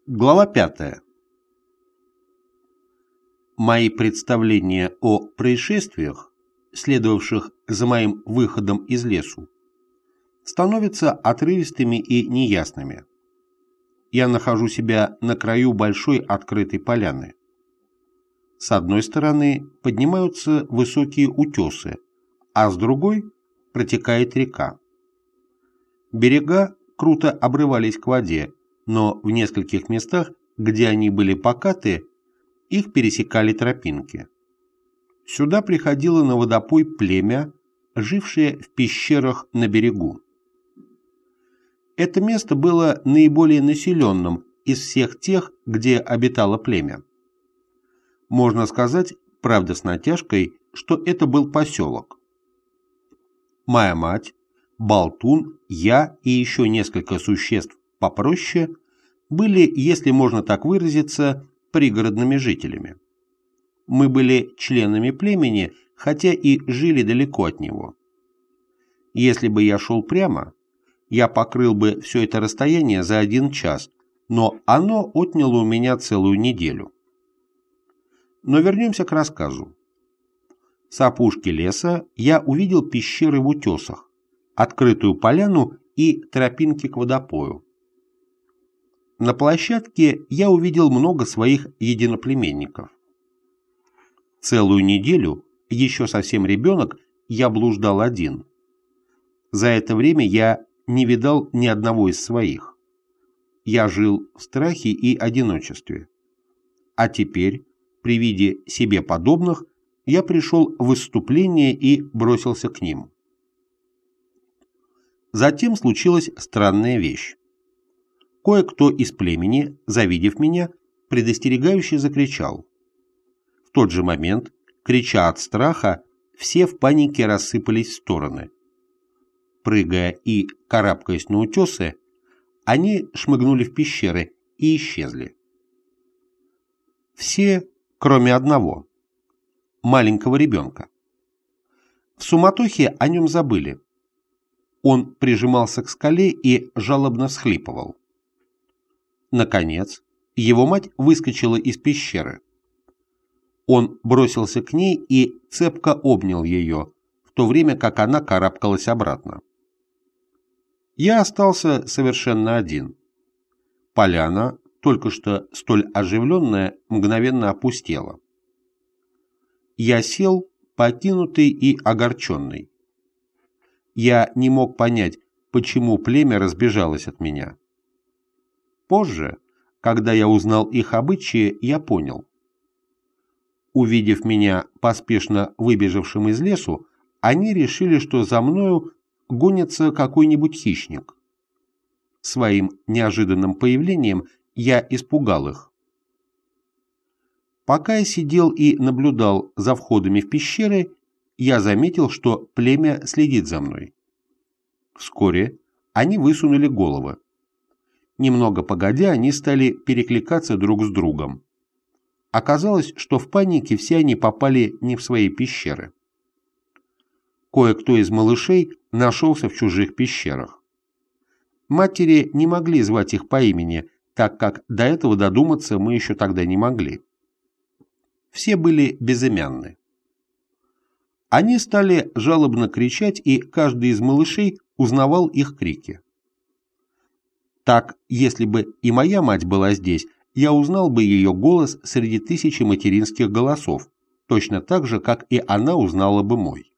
Глава 5. Мои представления о происшествиях, следовавших за моим выходом из лесу, становятся отрывистыми и неясными. Я нахожу себя на краю большой открытой поляны. С одной стороны поднимаются высокие утесы, а с другой протекает река. Берега круто обрывались к воде, но в нескольких местах, где они были покаты, их пересекали тропинки. Сюда приходило на водопой племя, жившее в пещерах на берегу. Это место было наиболее населенным из всех тех, где обитало племя. Можно сказать, правда с натяжкой, что это был поселок. Моя мать, Болтун, я и еще несколько существ попроще были, если можно так выразиться, пригородными жителями. Мы были членами племени, хотя и жили далеко от него. Если бы я шел прямо, я покрыл бы все это расстояние за 1 час, но оно отняло у меня целую неделю. Но вернемся к рассказу. С опушки леса я увидел пещеры в утесах, открытую поляну и тропинки к водопою. На площадке я увидел много своих единоплеменников. Целую неделю, еще совсем ребенок, я блуждал один. За это время я не видал ни одного из своих. Я жил в страхе и одиночестве. А теперь, при виде себе подобных, я пришел в выступление и бросился к ним. Затем случилась странная вещь. Кое-кто из племени, завидев меня, предостерегающе закричал. В тот же момент, крича от страха, все в панике рассыпались в стороны. Прыгая и карабкаясь на утесы, они шмыгнули в пещеры и исчезли. Все, кроме одного, маленького ребенка. В суматохе о нем забыли. Он прижимался к скале и жалобно всхлипывал. Наконец, его мать выскочила из пещеры. Он бросился к ней и цепко обнял ее, в то время как она карабкалась обратно. Я остался совершенно один. Поляна, только что столь оживленная, мгновенно опустела. Я сел, покинутый и огорченный. Я не мог понять, почему племя разбежалось от меня. Позже, когда я узнал их обычаи, я понял. Увидев меня поспешно выбежавшим из лесу, они решили, что за мною гонится какой-нибудь хищник. Своим неожиданным появлением я испугал их. Пока я сидел и наблюдал за входами в пещеры, я заметил, что племя следит за мной. Вскоре они высунули головы. Немного погодя, они стали перекликаться друг с другом. Оказалось, что в панике все они попали не в свои пещеры. Кое-кто из малышей нашелся в чужих пещерах. Матери не могли звать их по имени, так как до этого додуматься мы еще тогда не могли. Все были безымянны. Они стали жалобно кричать, и каждый из малышей узнавал их крики. Так, если бы и моя мать была здесь, я узнал бы ее голос среди тысячи материнских голосов, точно так же, как и она узнала бы мой.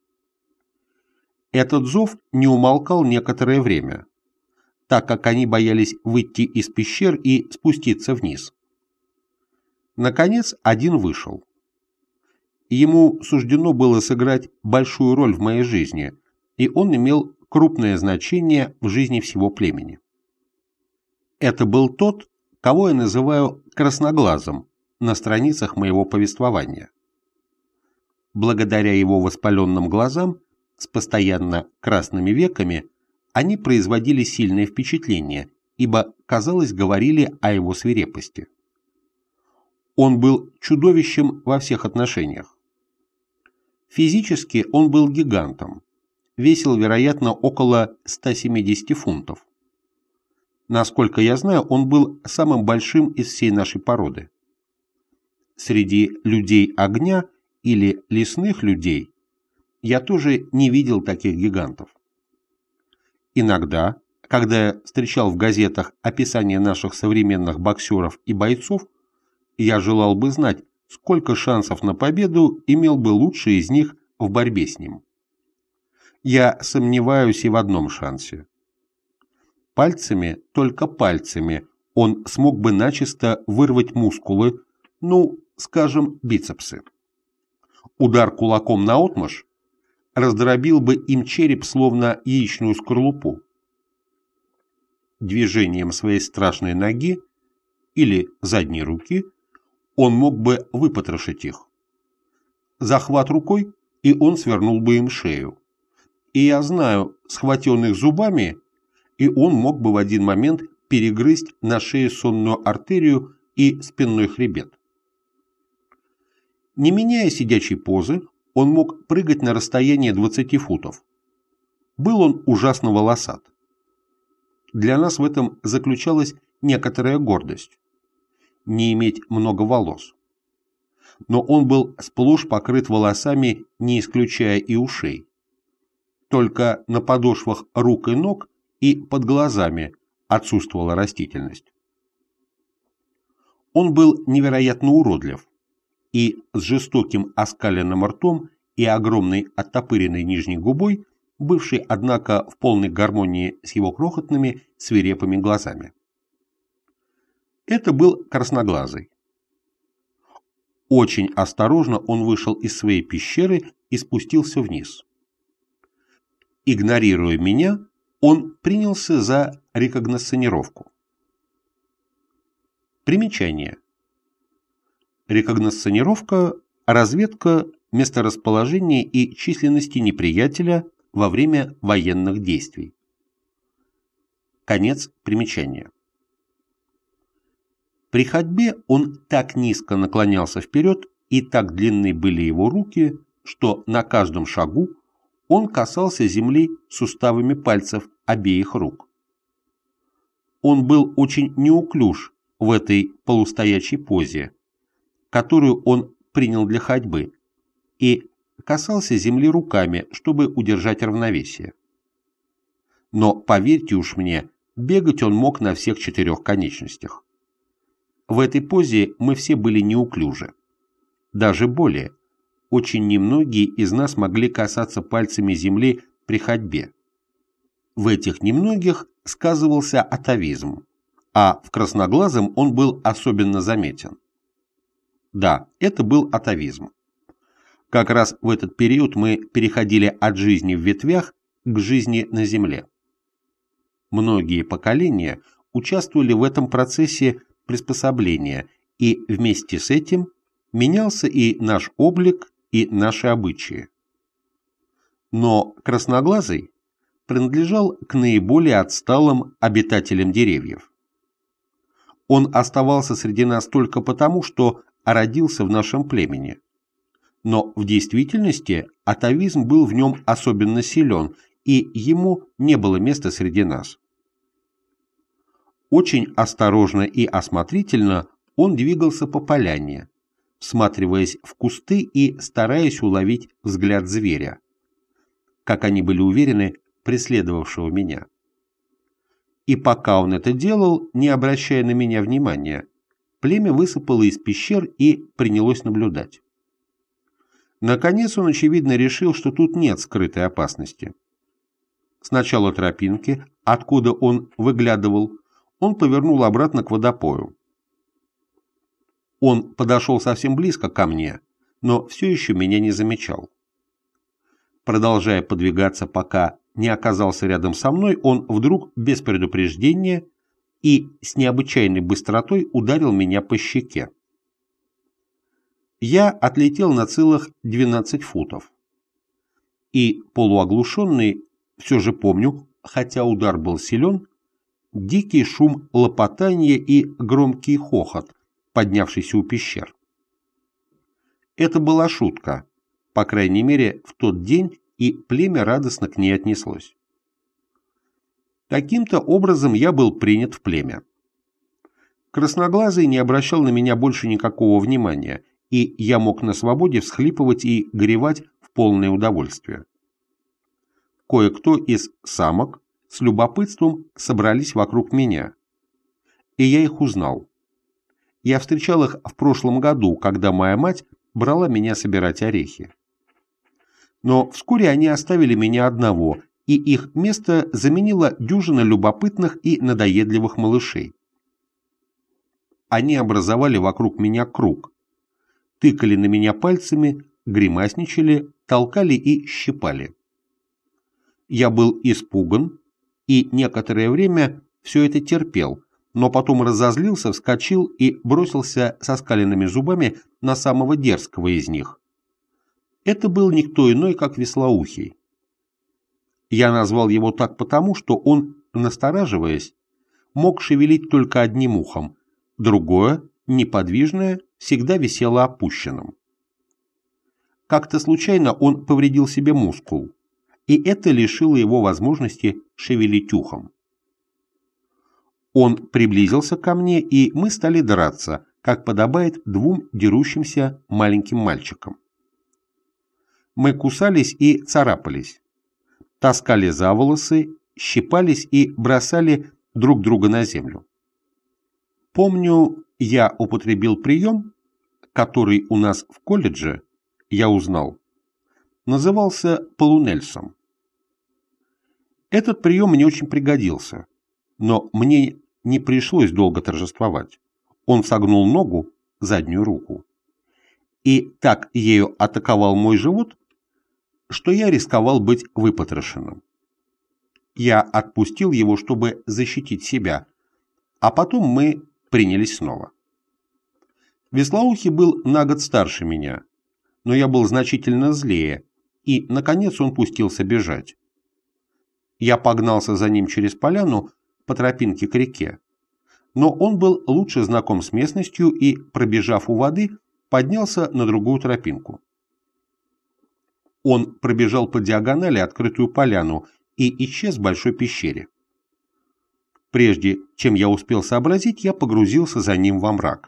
Этот зов не умолкал некоторое время, так как они боялись выйти из пещер и спуститься вниз. Наконец, один вышел. Ему суждено было сыграть большую роль в моей жизни, и он имел крупное значение в жизни всего племени. Это был тот, кого я называю красноглазым на страницах моего повествования. Благодаря его воспаленным глазам с постоянно красными веками они производили сильное впечатление, ибо, казалось, говорили о его свирепости. Он был чудовищем во всех отношениях. Физически он был гигантом, весил, вероятно, около 170 фунтов. Насколько я знаю, он был самым большим из всей нашей породы. Среди людей огня или лесных людей я тоже не видел таких гигантов. Иногда, когда я встречал в газетах описание наших современных боксеров и бойцов, я желал бы знать, сколько шансов на победу имел бы лучший из них в борьбе с ним. Я сомневаюсь и в одном шансе. Пальцами, только пальцами, он смог бы начисто вырвать мускулы, ну, скажем, бицепсы. Удар кулаком наотмашь раздробил бы им череп, словно яичную скорлупу. Движением своей страшной ноги или задней руки он мог бы выпотрошить их. Захват рукой, и он свернул бы им шею. И я знаю, схватил их зубами, и он мог бы в один момент перегрызть на шее сонную артерию и спинной хребет. Не меняя сидячей позы, он мог прыгать на расстояние 20 футов. Был он ужасно волосат. Для нас в этом заключалась некоторая гордость – не иметь много волос. Но он был сплошь покрыт волосами, не исключая и ушей. Только на подошвах рук и ног и под глазами отсутствовала растительность. Он был невероятно уродлив, и с жестоким оскаленным ртом и огромной оттопыренной нижней губой, бывшей, однако, в полной гармонии с его крохотными свирепыми глазами. Это был красноглазый. Очень осторожно он вышел из своей пещеры и спустился вниз. Игнорируя меня, он принялся за рекогносцировку. Примечание. Рекогносцировка – разведка месторасположения и численности неприятеля во время военных действий. Конец примечания. При ходьбе он так низко наклонялся вперед, и так длинны были его руки, что на каждом шагу он касался земли суставами пальцев обеих рук. Он был очень неуклюж в этой полустоячей позе, которую он принял для ходьбы, и касался земли руками, чтобы удержать равновесие. Но, поверьте уж мне, бегать он мог на всех 4 конечностях. В этой позе мы все были неуклюжи. Даже более, очень немногие из нас могли касаться пальцами земли при ходьбе. В этих немногих сказывался атавизм, а в красноглазом он был особенно заметен. Да, это был атавизм. Как раз в этот период мы переходили от жизни в ветвях к жизни на земле. Многие поколения участвовали в этом процессе приспособления, и вместе с этим менялся и наш облик, и наши обычаи. Но красноглазый принадлежал к наиболее отсталым обитателям деревьев. Он оставался среди нас только потому, что родился в нашем племени. Но в действительности атавизм был в нем особенно силен, и ему не было места среди нас. Очень осторожно и осмотрительно он двигался по поляне, всматриваясь в кусты и стараясь уловить взгляд зверя, как они были уверены, преследовавшего меня. И пока он это делал, не обращая на меня внимания, племя высыпало из пещер и принялось наблюдать. Наконец он, очевидно, решил, что тут нет скрытой опасности. С начала тропинки, откуда он выглядывал, он повернул обратно к водопою. Он подошел совсем близко ко мне, но все еще меня не замечал. Продолжая подвигаться, пока не оказался рядом со мной, он вдруг, без предупреждения и с необычайной быстротой ударил меня по щеке. Я отлетел на целых 12 футов. И, полуоглушенный, все же помню, хотя удар был силен, дикий шум лопотания и громкий хохот, поднявшийся у пещер. Это была шутка, по крайней мере, в тот день, и племя радостно к ней отнеслось. Таким-то образом я был принят в племя. Красноглазый не обращал на меня больше никакого внимания, и я мог на свободе всхлипывать и горевать в полное удовольствие. Кое-кто из самок с любопытством собрались вокруг меня, и я их узнал. Я встречал их в прошлом году, когда моя мать брала меня собирать орехи. Но вскоре они оставили меня одного, и их место заменила дюжина любопытных и надоедливых малышей. Они образовали вокруг меня круг, тыкали на меня пальцами, гримасничали, толкали и щипали. Я был испуган и некоторое время все это терпел, но потом разозлился, вскочил и бросился со скаленными зубами на самого дерзкого из них. Это был никто иной, как Веслоухий. Я назвал его так потому, что он, настораживаясь, мог шевелить только одним ухом, другое, неподвижное, всегда висело опущенным. Как-то случайно он повредил себе мускул, и это лишило его возможности шевелить ухом. Он приблизился ко мне, и мы стали драться, как подобает двум дерущимся маленьким мальчикам. Мы кусались и царапались, таскали за волосы, щипались и бросали друг друга на землю. Помню, я употребил прием, который у нас в колледже, я узнал, назывался полунельсом. Этот прием мне очень пригодился, но мне не пришлось долго торжествовать. Он согнул ногу, заднюю руку, и так ею атаковал мой живот, что я рисковал быть выпотрошенным. Я отпустил его, чтобы защитить себя, а потом мы принялись снова. Веслоухий был на год старше меня, но я был значительно злее, и, наконец, он пустился бежать. Я погнался за ним через поляну по тропинке к реке, но он был лучше знаком с местностью и, пробежав у воды, поднялся на другую тропинку. Он пробежал по диагонали открытую поляну и исчез в большой пещере. Прежде чем я успел сообразить, я погрузился за ним во мрак.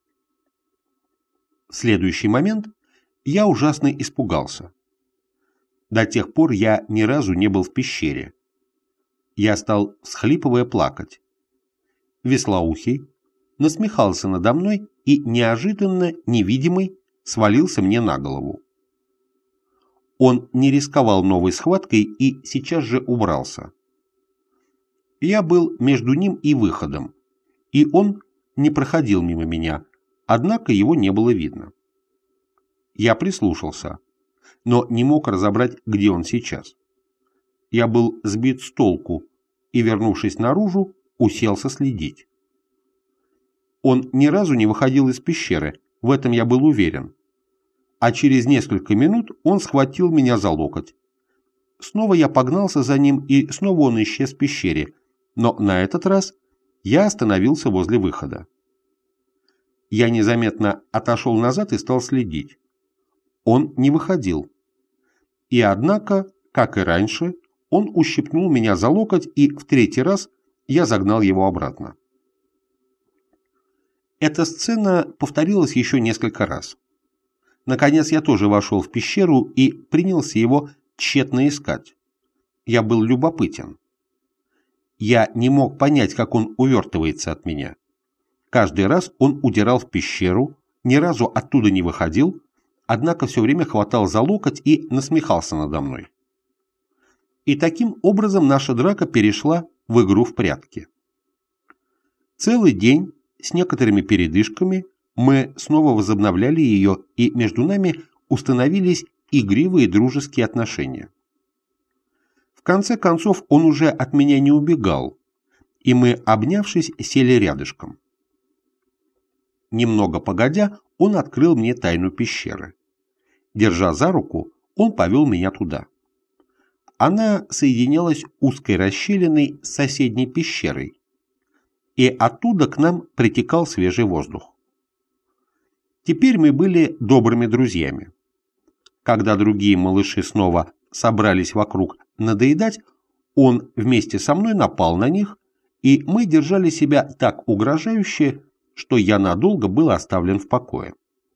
В следующий момент я ужасно испугался. До тех пор я ни разу не был в пещере. Я стал, всхлипывая, плакать. Веслоухий насмехался надо мной и неожиданно, невидимый, свалился мне на голову. Он не рисковал новой схваткой и сейчас же убрался. Я был между ним и выходом, и он не проходил мимо меня, однако его не было видно. Я прислушался, но не мог разобрать, где он сейчас. Я был сбит с толку и, вернувшись наружу, уселся следить. Он ни разу не выходил из пещеры, в этом я был уверен. А через несколько минут он схватил меня за локоть. Снова я погнался за ним, и снова он исчез в пещере, но на этот раз я остановился возле выхода. Я незаметно отошел назад и стал следить. Он не выходил. И однако, как и раньше, он ущипнул меня за локоть, и в третий раз я загнал его обратно. Эта сцена повторилась еще несколько раз. Наконец я тоже вошел в пещеру и принялся его тщетно искать. Я был любопытен. Я не мог понять, как он увертывается от меня. Каждый раз он удирал в пещеру, ни разу оттуда не выходил, однако все время хватал за локоть и насмехался надо мной. И таким образом наша драка перешла в игру в прятки. Целый день, с некоторыми передышками, мы снова возобновляли ее, и между нами установились игривые дружеские отношения. В конце концов он уже от меня не убегал, и мы, обнявшись, сели рядышком. Немного погодя, он открыл мне тайну пещеры. Держа за руку, он повел меня туда. Она соединялась узкой расщелиной с соседней пещерой, и оттуда к нам притекал свежий воздух. Теперь мы были добрыми друзьями. Когда другие малыши снова собрались вокруг надоедать, Он вместе со мной напал на них, и мы держали себя так угрожающе, что я надолго был оставлен в покое.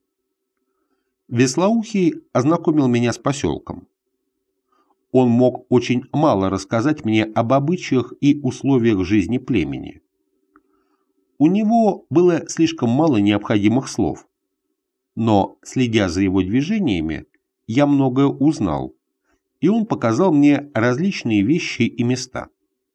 Веслоухий ознакомил меня с поселком. Он мог очень мало рассказать мне об обычаях и условиях жизни племени. У него было слишком мало необходимых слов, но, следя за его движениями, я многое узнал, и он показал мне различные вещи и места.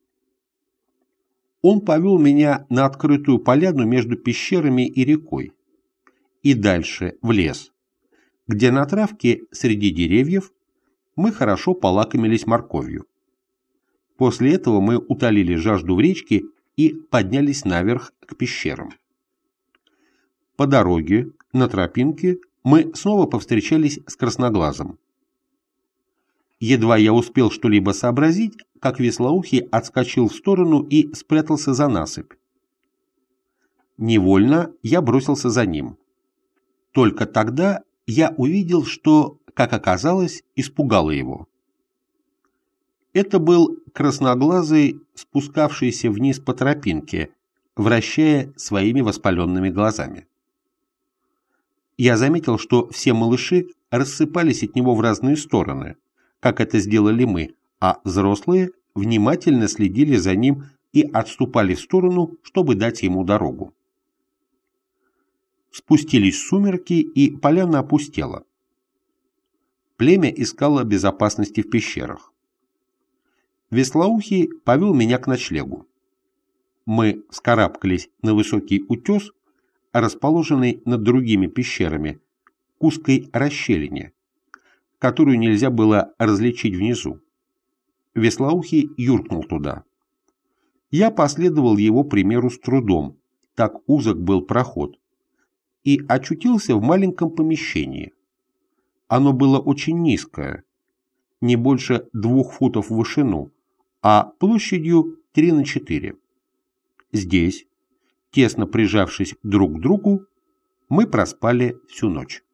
Он повел меня на открытую поляну между пещерами и рекой, и дальше в лес, где на травке среди деревьев мы хорошо полакомились морковью. После этого мы утолили жажду в речке и поднялись наверх к пещерам. По дороге, на тропинке, мы снова повстречались с Красноглазом. Едва я успел что-либо сообразить, как Веслоухий отскочил в сторону и спрятался за насыпь. Невольно я бросился за ним. Только тогда я увидел, что, как оказалось, испугало его. Это был красноглазый, спускавшийся вниз по тропинке, вращая своими воспаленными глазами. Я заметил, что все малыши рассыпались от него в разные стороны, как это сделали мы, а взрослые внимательно следили за ним и отступали в сторону, чтобы дать ему дорогу. Спустились сумерки, и поляна опустела. Племя искало безопасности в пещерах. Веслоухий повел меня к ночлегу. Мы вскарабкались на высокий утес, расположенный над другими пещерами, к узкой расщелине, которую нельзя было различить внизу. Веслоухий юркнул туда. Я последовал его примеру с трудом, так узок был проход, и очутился в маленьком помещении. Оно было очень низкое, не больше 2 футов в вышину, а площадью 3 на 4. Здесь, тесно прижавшись друг к другу, мы проспали всю ночь.